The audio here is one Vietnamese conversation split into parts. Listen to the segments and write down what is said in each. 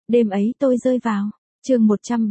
Đêm ấy tôi rơi vào. Chương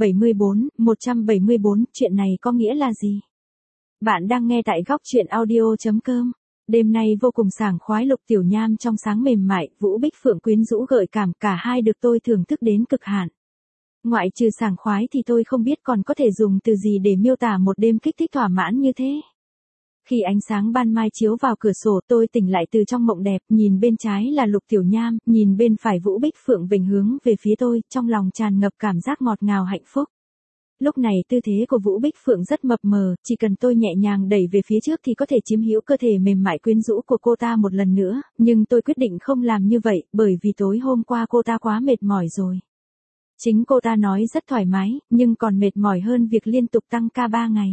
174, chuyện này có nghĩa là gì? Bạn đang nghe tại góc chuyện audio.com. Đêm nay vô cùng sảng khoái, Lục Tiểu Nham trong sáng mềm mại, Vũ Bích Phượng quyến rũ gợi cảm, cả hai được tôi thưởng thức đến cực hạn. Ngoại trừ sảng khoái thì tôi không biết còn có thể dùng từ gì để miêu tả một đêm kích thích thỏa mãn như thế. Khi ánh sáng ban mai chiếu vào cửa sổ, tôi tỉnh lại từ trong mộng đẹp, nhìn bên trái là Lục Tiểu Nham, nhìn bên phải Vũ Bích Phượng vểnh hướng về phía tôi, trong lòng tràn ngập cảm giác ngọt ngào hạnh phúc. Lúc này tư thế của Vũ Bích Phượng rất mập mờ, chỉ cần tôi nhẹ nhàng đẩy về phía trước thì có thể chiếm hữu cơ thể mềm mại quyến rũ của cô ta một lần nữa, nhưng tôi quyết định không làm như vậy, bởi vì tối hôm qua cô ta quá mệt mỏi rồi. Chính cô ta nói rất thoải mái, nhưng còn mệt mỏi hơn việc liên tục tăng ca 3 ngày.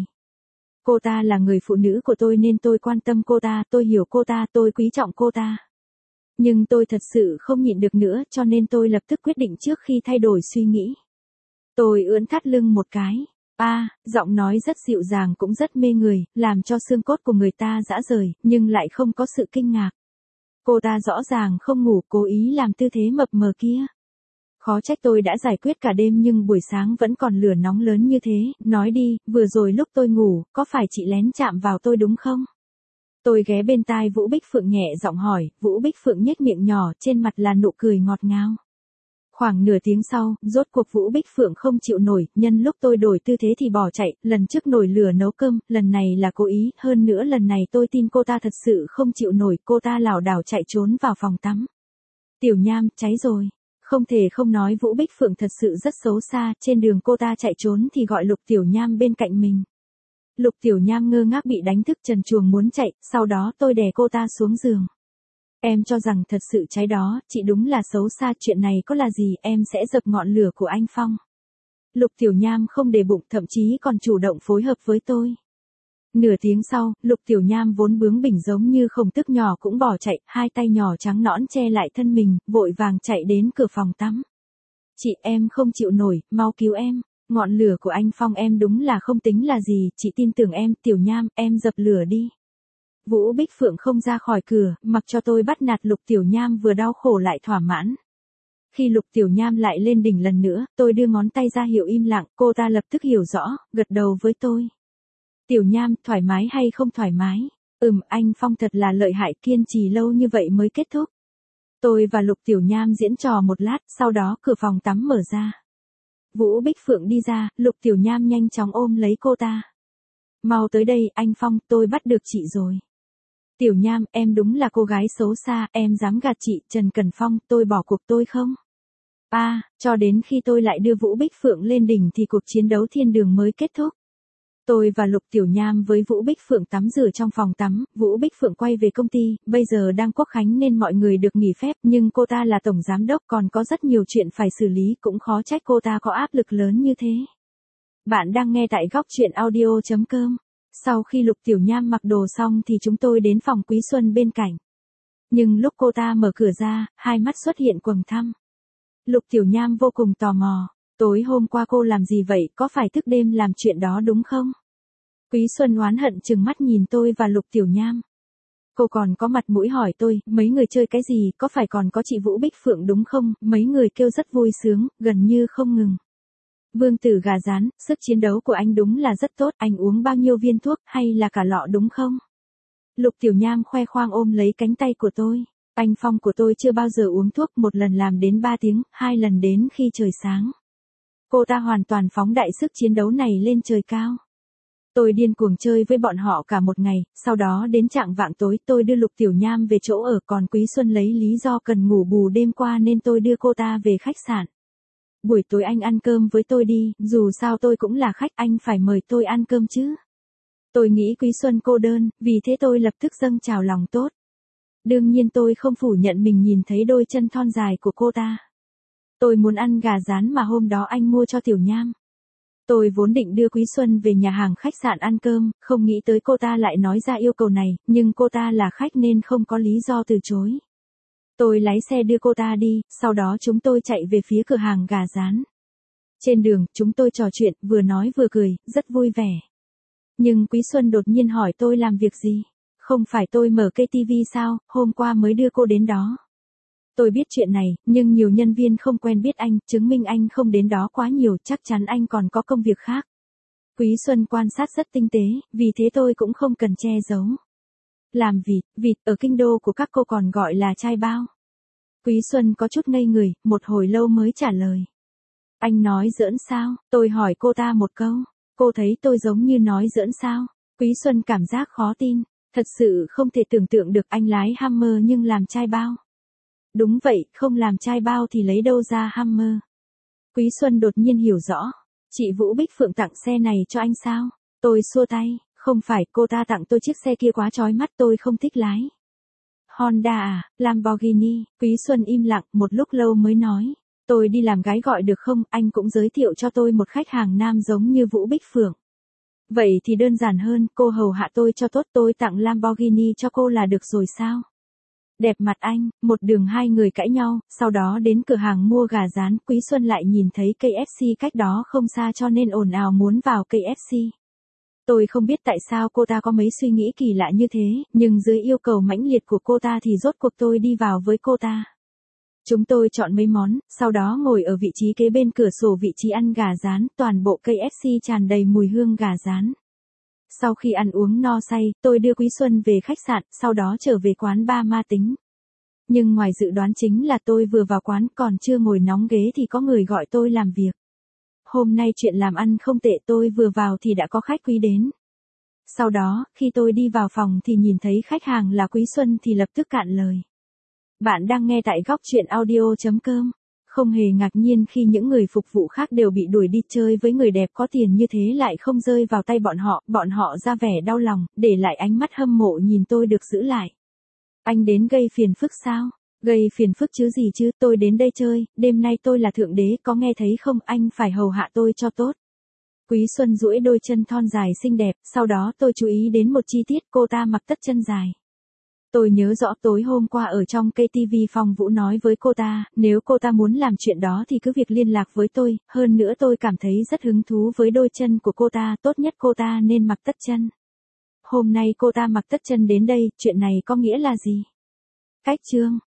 Cô ta là người phụ nữ của tôi nên tôi quan tâm cô ta, tôi hiểu cô ta, tôi quý trọng cô ta. Nhưng tôi thật sự không nhịn được nữa, cho nên tôi lập tức quyết định trước khi thay đổi suy nghĩ. Tôi ưỡn thắt lưng một cái. Giọng nói rất dịu dàng cũng rất mê người, làm cho xương cốt của người ta rã rời, nhưng lại không có sự kinh ngạc. Cô ta rõ ràng không ngủ, cố ý làm tư thế mập mờ kia. Khó trách tôi đã giải quyết cả đêm nhưng buổi sáng vẫn còn lửa nóng lớn như thế, nói đi, vừa rồi lúc tôi ngủ, có phải chị lén chạm vào tôi đúng không? Tôi ghé bên tai Vũ Bích Phượng nhẹ giọng hỏi, Vũ Bích Phượng nhếch miệng nhỏ, trên mặt là nụ cười ngọt ngào. Khoảng nửa tiếng sau, rốt cuộc Vũ Bích Phượng không chịu nổi, nhân lúc tôi đổi tư thế thì bỏ chạy, lần trước nổi lửa nấu cơm, lần này là cố ý, hơn nữa lần này tôi tin cô ta thật sự không chịu nổi, cô ta lảo đảo chạy trốn vào phòng tắm. Tiểu Nham, cháy rồi. Không thể không nói Vũ Bích Phượng thật sự rất xấu xa, trên đường cô ta chạy trốn thì gọi Lục Tiểu Nham bên cạnh mình. Lục Tiểu Nham ngơ ngác bị đánh thức trần truồng muốn chạy, sau đó tôi đè cô ta xuống giường. Em cho rằng thật sự cháy đó, chị đúng là xấu xa, chuyện này có là gì, em sẽ dập ngọn lửa của anh Phong. Lục Tiểu Nham không để bụng, thậm chí còn chủ động phối hợp với tôi. Nửa tiếng sau, Lục Tiểu Nham vốn bướng bỉnh giống như khổng tước nhỏ cũng bỏ chạy, hai tay nhỏ trắng nõn che lại thân mình, vội vàng chạy đến cửa phòng tắm. Chị, em không chịu nổi, mau cứu em, ngọn lửa của anh Phong em đúng là không tính là gì, chị tin tưởng em, Tiểu Nham, em dập lửa đi. Vũ Bích Phượng không ra khỏi cửa, mặc cho tôi bắt nạt Lục Tiểu Nham vừa đau khổ lại thỏa mãn. Khi Lục Tiểu Nham lại lên đỉnh lần nữa, tôi đưa ngón tay ra hiệu im lặng, cô ta lập tức hiểu rõ, gật đầu với tôi. Tiểu Nham, thoải mái hay không thoải mái? Anh Phong thật là lợi hại, kiên trì lâu như vậy mới kết thúc. Tôi và Lục Tiểu Nham diễn trò một lát, sau đó cửa phòng tắm mở ra. Vũ Bích Phượng đi ra, Lục Tiểu Nham nhanh chóng ôm lấy cô ta. Mau tới đây, anh Phong, tôi bắt được chị rồi. Tiểu Nham, em đúng là cô gái xấu xa, em dám gạt chị, Trần Cẩn Phong, tôi bỏ cuộc tôi không? Cho đến khi tôi lại đưa Vũ Bích Phượng lên đỉnh thì cuộc chiến đấu thiên đường mới kết thúc. Tôi và Lục Tiểu Nham với Vũ Bích Phượng tắm rửa trong phòng tắm, Vũ Bích Phượng quay về công ty, bây giờ đang Quốc khánh nên mọi người được nghỉ phép, nhưng cô ta là tổng giám đốc còn có rất nhiều chuyện phải xử lý, cũng khó trách cô ta có áp lực lớn như thế. Bạn đang nghe tại góc chuyện audio.com. Sau khi Lục Tiểu Nham mặc đồ xong thì chúng tôi đến phòng Quý Xuân bên cạnh. Nhưng lúc cô ta mở cửa ra, hai mắt xuất hiện quầng thâm. Lục Tiểu Nham vô cùng tò mò. Tối hôm qua cô làm gì vậy, có phải thức đêm làm chuyện đó đúng không? Quý Xuân oán hận trừng mắt nhìn tôi và Lục Tiểu Nham. Cô còn có mặt mũi hỏi tôi, mấy người chơi cái gì, có phải còn có chị Vũ Bích Phượng đúng không? Mấy người kêu rất vui sướng, gần như không ngừng. Vương tử gà rán, sức chiến đấu của anh đúng là rất tốt, anh uống bao nhiêu viên thuốc, hay là cả lọ đúng không? Lục Tiểu Nham khoe khoang ôm lấy cánh tay của tôi. Anh Phong của tôi chưa bao giờ uống thuốc, một lần làm đến 3 tiếng, 2 lần đến khi trời sáng. Cô ta hoàn toàn phóng đại sức chiến đấu này lên trời cao. Tôi điên cuồng chơi với bọn họ cả một ngày, sau đó đến chạng vạng tối tôi đưa Lục Tiểu Nham về chỗ ở, còn Quý Xuân lấy lý do cần ngủ bù đêm qua nên tôi đưa cô ta về khách sạn. Buổi tối anh ăn cơm với tôi đi, dù sao tôi cũng là khách, anh phải mời tôi ăn cơm chứ. Tôi nghĩ Quý Xuân cô đơn, vì thế tôi lập tức dâng trào lòng tốt. Đương nhiên tôi không phủ nhận mình nhìn thấy đôi chân thon dài của cô ta. Tôi muốn ăn gà rán mà hôm đó anh mua cho Tiểu Nham. Tôi vốn định đưa Quý Xuân về nhà hàng khách sạn ăn cơm, không nghĩ tới cô ta lại nói ra yêu cầu này, nhưng cô ta là khách nên không có lý do từ chối. Tôi lái xe đưa cô ta đi, sau đó chúng tôi chạy về phía cửa hàng gà rán. Trên đường, chúng tôi trò chuyện, vừa nói vừa cười, rất vui vẻ. Nhưng Quý Xuân đột nhiên hỏi tôi làm việc gì? Không phải tôi mở cây tivi sao, hôm qua mới đưa cô đến đó. Tôi biết chuyện này, nhưng nhiều nhân viên không quen biết anh, chứng minh anh không đến đó quá nhiều, chắc chắn anh còn có công việc khác. Quý Xuân quan sát rất tinh tế, vì thế tôi cũng không cần che giấu. Làm vịt ở kinh đô của các cô còn gọi là trai bao. Quý Xuân có chút ngây người, một hồi lâu mới trả lời. Anh nói giỡn sao? Tôi hỏi cô ta một câu. Cô thấy tôi giống như nói giỡn sao? Quý Xuân cảm giác khó tin. Thật sự không thể tưởng tượng được anh lái Hummer nhưng làm trai bao. Đúng vậy, không làm trai bao thì lấy đâu ra Hummer. Quý Xuân đột nhiên hiểu rõ. Chị Vũ Bích Phượng tặng xe này cho anh sao? Tôi xua tay. Không phải, cô ta tặng tôi chiếc xe kia quá chói mắt, tôi không thích lái. Honda à, Lamborghini. Quý Xuân im lặng một lúc lâu mới nói. Tôi đi làm gái gọi được không? Anh cũng giới thiệu cho tôi một khách hàng nam giống như Vũ Bích Phượng. Vậy thì đơn giản hơn, cô hầu hạ tôi cho tốt, tôi tặng Lamborghini cho cô là được rồi sao? Đẹp mặt anh, một đường hai người cãi nhau, sau đó đến cửa hàng mua gà rán, Quý Xuân lại nhìn thấy KFC cách đó không xa cho nên ồn ào muốn vào KFC. Tôi không biết tại sao cô ta có mấy suy nghĩ kỳ lạ như thế, nhưng dưới yêu cầu mãnh liệt của cô ta thì rốt cuộc tôi đi vào với cô ta. Chúng tôi chọn mấy món, sau đó ngồi ở vị trí kế bên cửa sổ vị trí ăn gà rán, toàn bộ KFC tràn đầy mùi hương gà rán. Sau khi ăn uống no say, tôi đưa Quý Xuân về khách sạn, sau đó trở về quán bar Ma Tính. Nhưng ngoài dự đoán chính là tôi vừa vào quán còn chưa ngồi nóng ghế thì có người gọi tôi làm việc. Hôm nay chuyện làm ăn không tệ, tôi vừa vào thì đã có khách quý đến. Sau đó, khi tôi đi vào phòng thì nhìn thấy khách hàng là Quý Xuân thì lập tức cạn lời. Bạn đang nghe tại góc truyện audio.com. Không hề ngạc nhiên khi những người phục vụ khác đều bị đuổi đi, chơi với người đẹp có tiền như thế lại không rơi vào tay bọn họ ra vẻ đau lòng, để lại ánh mắt hâm mộ nhìn tôi được giữ lại. Anh đến gây phiền phức sao? Gây phiền phức chứ gì chứ, tôi đến đây chơi, đêm nay tôi là thượng đế, có nghe thấy không, anh phải hầu hạ tôi cho tốt. Quý Xuân duỗi đôi chân thon dài xinh đẹp, sau đó tôi chú ý đến một chi tiết, cô ta mặc tất chân dài. Tôi nhớ rõ tối hôm qua ở trong KTV Phong Vũ nói với cô ta, nếu cô ta muốn làm chuyện đó thì cứ việc liên lạc với tôi, hơn nữa tôi cảm thấy rất hứng thú với đôi chân của cô ta, tốt nhất cô ta nên mặc tất chân. Hôm nay cô ta mặc tất chân đến đây, chuyện này có nghĩa là gì? Cách chương